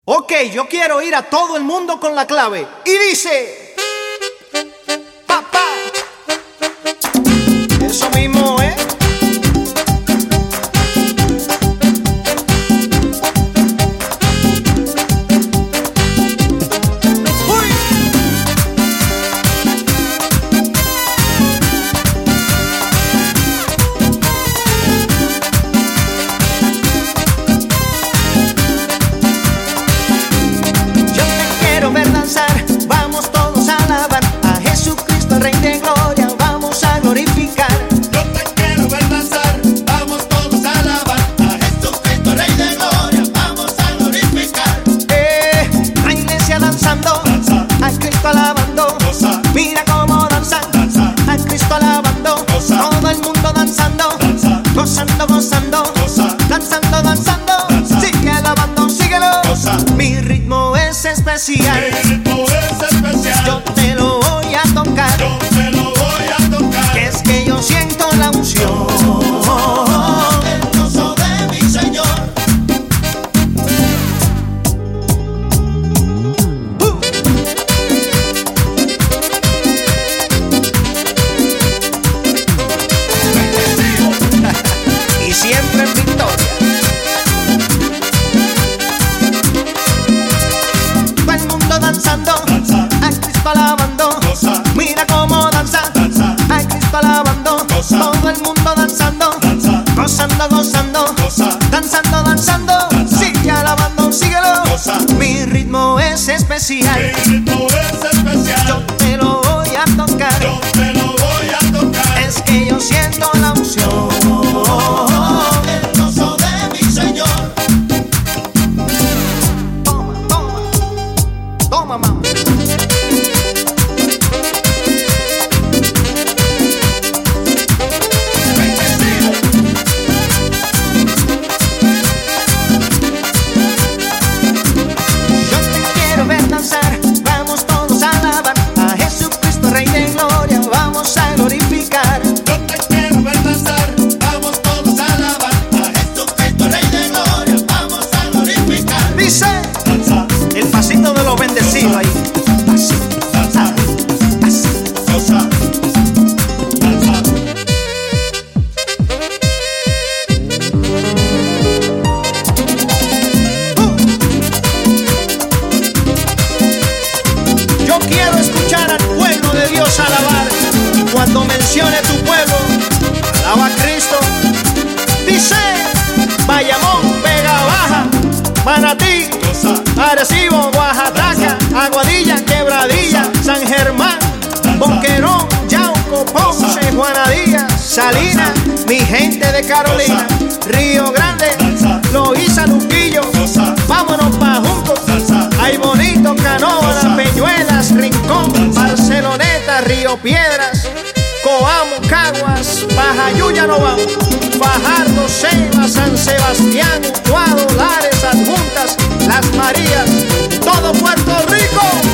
Ok, yo quiero ir a todo el mundo con la clave. Y dice: papá. Eso mismo, ¿eh? Vamos todos a alabar a Jesucristo, el Rey de Gloria, vamos a glorificar. Yo te quiero ver danzar, vamos todos a alabar a Jesucristo, el Rey de Gloria, vamos a glorificar. La iglesia danzando, danza, a Cristo alabando, goza, mira cómo danzan, danza, a Cristo alabando, goza, todo el mundo danzando, danza, gozando, gozando, goza, danzando, danzando, danza, sigue alabando, síguelo, goza. Mi ritmo es especial. Mi ritmo es especial. Yo te lo voy a tocar. Yo te lo voy a tocar. Es que yo siento la unción. El gozo de mi Señor. Y siempre en victoria. Todo el mundo danzando, Danza, a Cristo alabando, goza, mira cómo danza, danza, a Cristo alabando, goza, todo el mundo danzando, danza, gozando, gozando, goza, danzando, danzando, danza, sigue alabando, síguelo, goza. mi ritmo es especial, Mi ritmo es especial. yo te lo voy a tocar, Yo te lo voy a tocar. es que yo siento la unción. El gozo de mi Señor. Toma, toma, toma, mamá. Yo te quiero ver danzar, vamos todos a alabar a Jesucristo, Rey de Gloria, vamos a glorificar. Yo te quiero ver danzar, vamos todos a alabar a Jesucristo, Rey de Gloria, vamos a glorificar. Dice Danza, el pasito de los bendecidos ahí. Pasito, danza, pasito. goza, danza. Yo quiero escuchar al pueblo de Dios alabar. Y cuando mencione tu pueblo, alaba a Cristo. Dice: Bayamón, Vega Baja, Manatí, Goza, Arecibo, Oaxaca, Aguadilla, Quebradilla, San Germán, Boquerón, Yauco, Ponce, Juanadía, Salinas, mi gente de Carolina, Río Grande, danza, Loíza, Luquillo, goza, vámonos pa' Junco, danza, Ay Bonito, Canóvanas, Goza. Peñuelas, Rincón, Danza. Barceloneta, Río Piedras, Coamo, Caguas, Pajayuya no vamos, Fajardo, Ceiba, San Sebastián, Utuado, Lares, Adjuntas, Las Marías, todo Puerto Rico.